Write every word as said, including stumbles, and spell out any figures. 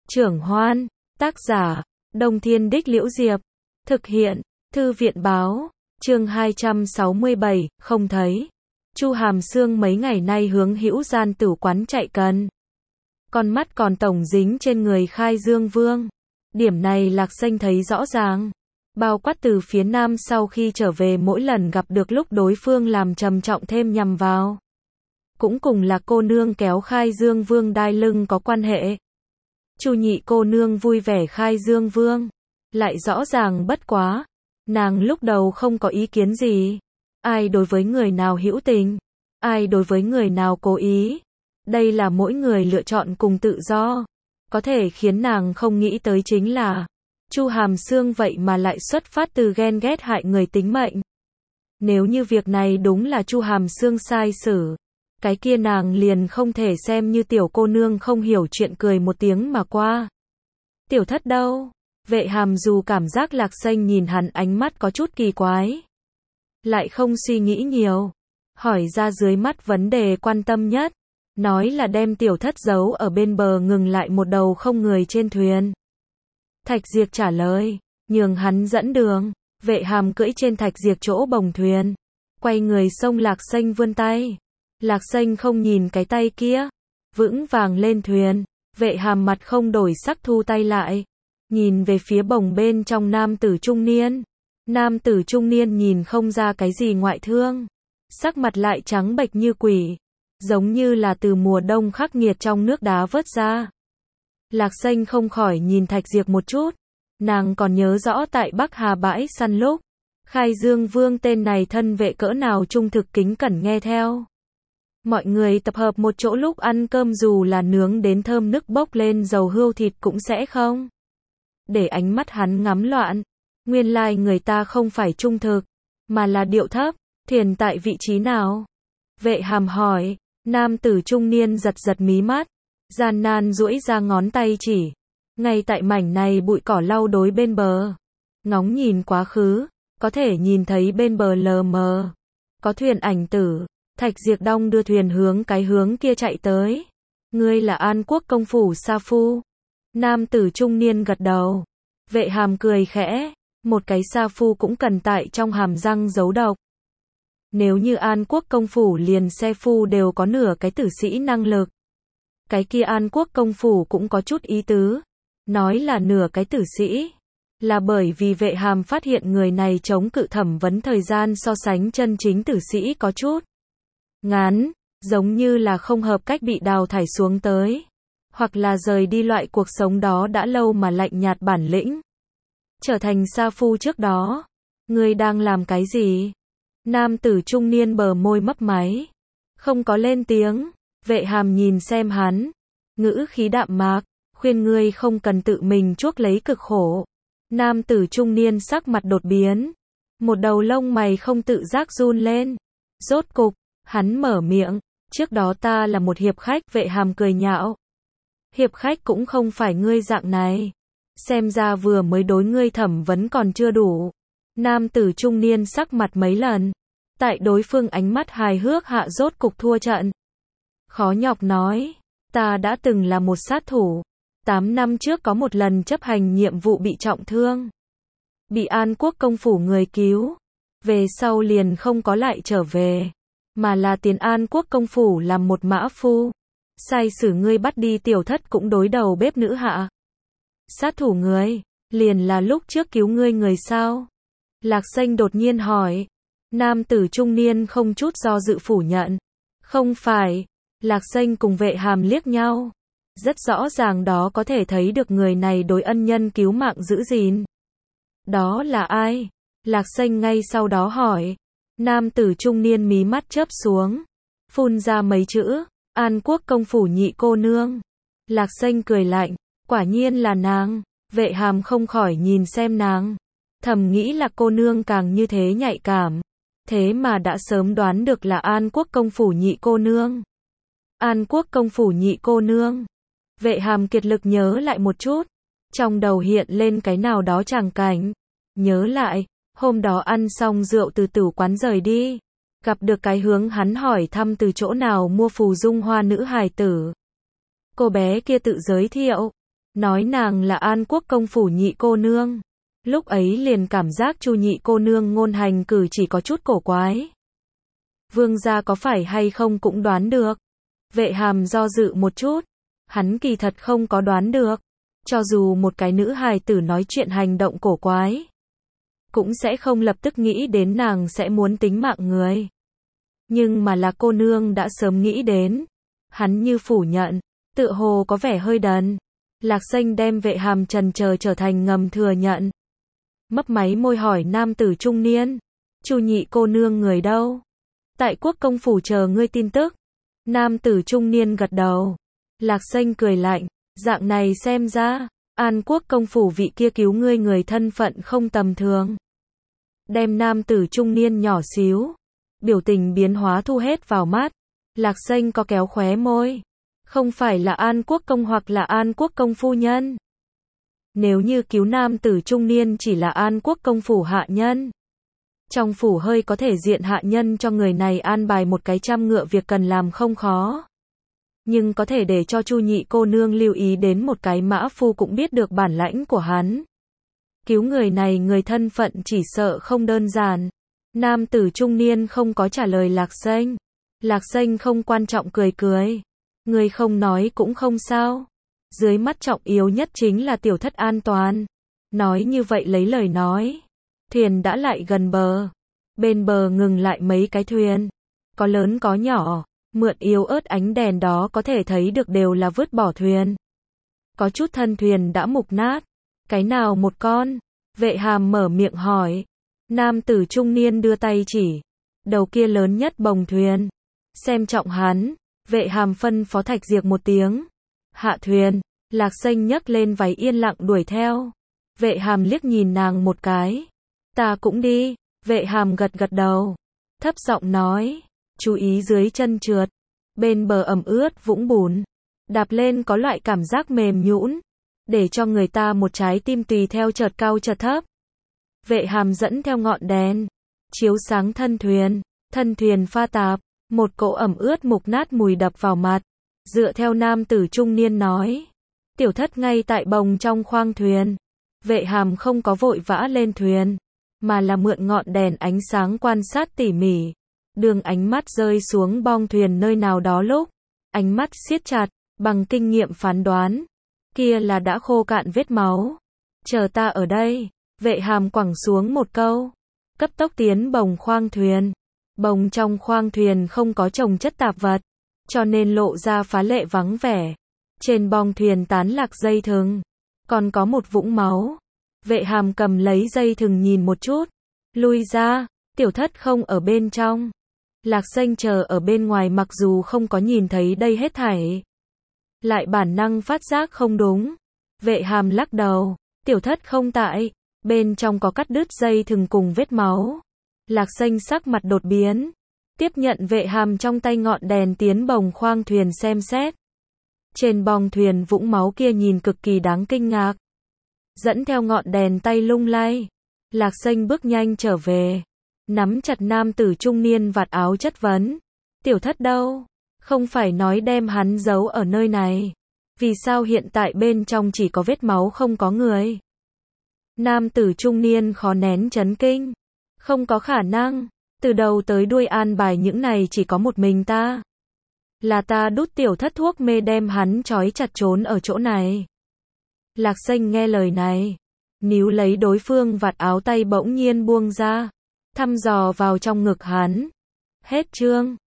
Trưởng Hoan, tác giả, Đông Thiên Đích Liễu Diệp, thực hiện, Thư viện Báo, chương hai trăm sáu mươi bảy, không thấy. Chu Hàm Sương mấy ngày nay hướng Hữu Gian Tử quán chạy cần. Con mắt còn tổng dính trên người Khai Dương Vương. Điểm này Lạc Xanh thấy rõ ràng. Bao quát từ phía nam sau khi trở về mỗi lần gặp được lúc đối phương làm trầm trọng thêm nhằm vào. Cũng cùng là cô nương kéo Khai Dương Vương đai lưng có quan hệ. Chu nhị cô nương vui vẻ Khai Dương Vương. Lại rõ ràng bất quá. Nàng lúc đầu không có ý kiến gì. Ai đối với người nào hữu tình. Ai đối với người nào cố ý. Đây là mỗi người lựa chọn cùng tự do. Có thể khiến nàng không nghĩ tới chính là Chu Hàm Sương vậy mà lại xuất phát từ ghen ghét hại người tính mệnh. Nếu như việc này đúng là Chu Hàm Sương sai xử, cái kia nàng liền không thể xem như tiểu cô nương không hiểu chuyện cười một tiếng mà qua. Tiểu thất đâu? Vệ Hàm dù cảm giác Lạc Xanh nhìn hắn ánh mắt có chút kỳ quái, lại không suy nghĩ nhiều, hỏi ra dưới mắt vấn đề quan tâm nhất, nói là đem tiểu thất giấu ở bên bờ ngừng lại một đầu không người trên thuyền. Thạch Diệp trả lời, nhường hắn dẫn đường. Vệ Hàm cưỡi trên Thạch Diệp chỗ bồng thuyền, quay người xông Lạc Xanh vươn tay. Lạc Xanh không nhìn cái tay kia, vững vàng lên thuyền. Vệ Hàm mặt không đổi sắc thu tay lại, nhìn về phía bồng bên trong nam tử trung niên. Nam tử trung niên nhìn không ra cái gì ngoại thương, sắc mặt lại trắng bệch như quỷ, giống như là từ mùa đông khắc nghiệt trong nước đá vớt ra. Lạc Xanh không khỏi nhìn Thạch Diệp một chút. Nàng còn nhớ rõ tại Bắc Hà bãi săn lúc, Khai Dương Vương tên này thân vệ cỡ nào trung thực kính cẩn nghe theo. Mọi người tập hợp một chỗ lúc ăn cơm dù là nướng đến thơm nức bốc lên dầu hươu thịt cũng sẽ không để ánh mắt hắn ngắm loạn. Nguyên lai người ta không phải trung thực, mà là điệu thấp. Thuyền tại vị trí nào? Vệ Hàm hỏi. Nam tử trung niên giật giật mí mắt, gian nan duỗi ra ngón tay chỉ. Ngay tại mảnh này bụi cỏ lau đối bên bờ. Ngóng nhìn quá khứ, có thể nhìn thấy bên bờ lờ mờ có thuyền ảnh tử. Thạch Diệp đong đưa thuyền hướng cái hướng kia chạy tới. Ngươi là An Quốc công phủ Sa Phu? Nam tử trung niên gật đầu. Vệ Hàm cười khẽ, một cái Sa Phu cũng cần tại trong hàm răng giấu độc. Nếu như An Quốc công phủ liền xe phu đều có nửa cái tử sĩ năng lực, cái kia An Quốc công phủ cũng có chút ý tứ. Nói là nửa cái tử sĩ, là bởi vì Vệ Hàm phát hiện người này chống cự thẩm vấn thời gian so sánh chân chính tử sĩ có chút ngắn, giống như là không hợp cách bị đào thải xuống tới, hoặc là rời đi loại cuộc sống đó đã lâu mà lạnh nhạt bản lĩnh. Trở thành sa phu trước đó, ngươi đang làm cái gì? Nam tử trung niên bờ môi mấp máy, không có lên tiếng. Vệ Hàm nhìn xem hắn, ngữ khí đạm mạc, khuyên ngươi không cần tự mình chuốc lấy cực khổ. Nam tử trung niên sắc mặt đột biến, một đầu lông mày không tự giác run lên. Rốt cục, hắn mở miệng, trước đó ta là một hiệp khách. Vệ Hàm cười nhạo, hiệp khách cũng không phải ngươi dạng này, xem ra vừa mới đối ngươi thẩm vấn còn chưa đủ. Nam tử trung niên sắc mặt mấy lần, tại đối phương ánh mắt hài hước hạ rốt cục thua trận. Khó nhọc nói, ta đã từng là một sát thủ. Tám năm trước có một lần chấp hành nhiệm vụ bị trọng thương, bị An Quốc công phủ người cứu. Về sau liền không có lại trở về, mà là tiến An Quốc công phủ làm một mã phu. Sai sử ngươi bắt đi tiểu thất cũng đối đầu bếp nữ hạ. Sát thủ người, liền là lúc trước cứu ngươi người sao? Lạc Xanh đột nhiên hỏi. Nam tử trung niên không chút do dự phủ nhận. Không phải. Lạc Xanh cùng Vệ Hàm liếc nhau. Rất rõ ràng đó có thể thấy được người này đối ân nhân cứu mạng giữ gìn. Đó là ai? Lạc Xanh ngay sau đó hỏi. Nam tử trung niên mí mắt chớp xuống, phun ra mấy chữ, An Quốc công phủ nhị cô nương. Lạc Xanh cười lạnh, quả nhiên là nàng. Vệ Hàm không khỏi nhìn xem nàng, thầm nghĩ là cô nương càng như thế nhạy cảm, thế mà đã sớm đoán được là An Quốc công phủ nhị cô nương. An Quốc công phủ nhị cô nương. Vệ Hàm kiệt lực nhớ lại một chút, trong đầu hiện lên cái nào đó tràng cảnh. Nhớ lại, hôm đó ăn xong rượu từ tử quán rời đi, gặp được cái hướng hắn hỏi thăm từ chỗ nào mua phù dung hoa nữ hài tử. Cô bé kia tự giới thiệu, nói nàng là An Quốc công phủ nhị cô nương. Lúc ấy liền cảm giác Chu nhị cô nương ngôn hành cử chỉ có chút cổ quái. Vương gia có phải hay không cũng đoán được. Vệ Hàm do dự một chút, hắn kỳ thật không có đoán được. Cho dù một cái nữ hài tử nói chuyện hành động cổ quái, cũng sẽ không lập tức nghĩ đến nàng sẽ muốn tính mạng người. Nhưng mà là cô nương đã sớm nghĩ đến. Hắn như phủ nhận, tựa hồ có vẻ hơi đần. Lạc Xanh đem Vệ Hàm trần chờ trở thành ngầm thừa nhận. Mấp máy môi hỏi nam tử trung niên, Chu nhị cô nương người đâu? Tại Quốc công phủ chờ ngươi tin tức. Nam tử trung niên gật đầu. Lạc Xanh cười lạnh, dạng này xem ra, An Quốc công phủ vị kia cứu ngươi người thân phận không tầm thường. Đem nam tử trung niên nhỏ xíu, biểu tình biến hóa thu hết vào mắt. Lạc Xanh có kéo khóe môi. Không phải là An Quốc công hoặc là An Quốc công phu nhân. Nếu như cứu nam tử trung niên chỉ là An Quốc công phủ hạ nhân, trong phủ hơi có thể diện hạ nhân cho người này an bài một cái trăm ngựa việc cần làm không khó. Nhưng có thể để cho Chu nhị cô nương lưu ý đến một cái mã phu cũng biết được bản lãnh của hắn. Cứu người này người thân phận chỉ sợ không đơn giản. Nam tử trung niên không có trả lời Lạc Xanh. Lạc Xanh không quan trọng cười cười. Người không nói cũng không sao. Dưới mắt trọng yếu nhất chính là tiểu thất an toàn. Nói như vậy lấy lời nói. Thuyền đã lại gần bờ. Bên bờ ngừng lại mấy cái thuyền. Có lớn có nhỏ. Mượn yếu ớt ánh đèn đó có thể thấy được đều là vứt bỏ thuyền. Có chút thân thuyền đã mục nát. Cái nào một con? Vệ Hàm mở miệng hỏi. Nam tử trung niên đưa tay chỉ. Đầu kia lớn nhất bồng thuyền. Xem trọng hắn. Vệ Hàm phân phó Thạch Diệp một tiếng. Hạ thuyền. Lạc Xanh nhấc lên váy yên lặng đuổi theo. Vệ Hàm liếc nhìn nàng một cái. Ta cũng đi. Vệ Hàm gật gật đầu. Thấp giọng nói. Chú ý dưới chân trượt. Bên bờ ẩm ướt vũng bùn. Đạp lên có loại cảm giác mềm nhũn. Để cho người ta một trái tim tùy theo chợt cao chợt thấp. Vệ Hàm dẫn theo ngọn đèn. Chiếu sáng thân thuyền. Thân thuyền pha tạp. Một cỗ ẩm ướt mục nát mùi đập vào mặt. Dựa theo nam tử trung niên nói. Tiểu thất ngay tại bồng trong khoang thuyền. Vệ Hàm không có vội vã lên thuyền. Mà là mượn ngọn đèn ánh sáng quan sát tỉ mỉ. Đường ánh mắt rơi xuống bong thuyền nơi nào đó lúc. Ánh mắt siết chặt. Bằng kinh nghiệm phán đoán. Kia là đã khô cạn vết máu. Chờ ta ở đây. Vệ Hàm quẳng xuống một câu. Cấp tốc tiến bồng khoang thuyền. Bồng trong khoang thuyền không có chồng chất tạp vật. Cho nên lộ ra phá lệ vắng vẻ. Trên bong thuyền tán lạc dây thừng. Còn có một vũng máu. Vệ Hàm cầm lấy dây thừng nhìn một chút. Lui ra. Tiểu thất không ở bên trong. Lạc Xanh chờ ở bên ngoài mặc dù không có nhìn thấy đây hết thảy. Lại bản năng phát giác không đúng. Vệ Hàm lắc đầu. Tiểu thất không tại. Bên trong có cắt đứt dây thừng cùng vết máu. Lạc Xanh sắc mặt đột biến. Tiếp nhận Vệ Hàm trong tay ngọn đèn tiến bồng khoang thuyền xem xét. Trên bong thuyền vũng máu kia nhìn cực kỳ đáng kinh ngạc. Dẫn theo ngọn đèn tay lung lay. Lạc Xanh bước nhanh trở về. Nắm chặt nam tử trung niên vạt áo chất vấn. Tiểu thất đâu? Không phải nói đem hắn giấu ở nơi này. Vì sao hiện tại bên trong chỉ có vết máu không có người? Nam tử trung niên khó nén chấn kinh. Không có khả năng. Từ đầu tới đuôi an bài những này chỉ có một mình ta. Là ta đút tiểu thất thuốc mê đem hắn trói chặt trốn ở chỗ này. Lạc Xanh nghe lời này. Níu lấy đối phương vạt áo tay bỗng nhiên buông ra. Thăm dò vào trong ngực hắn. Hết chương.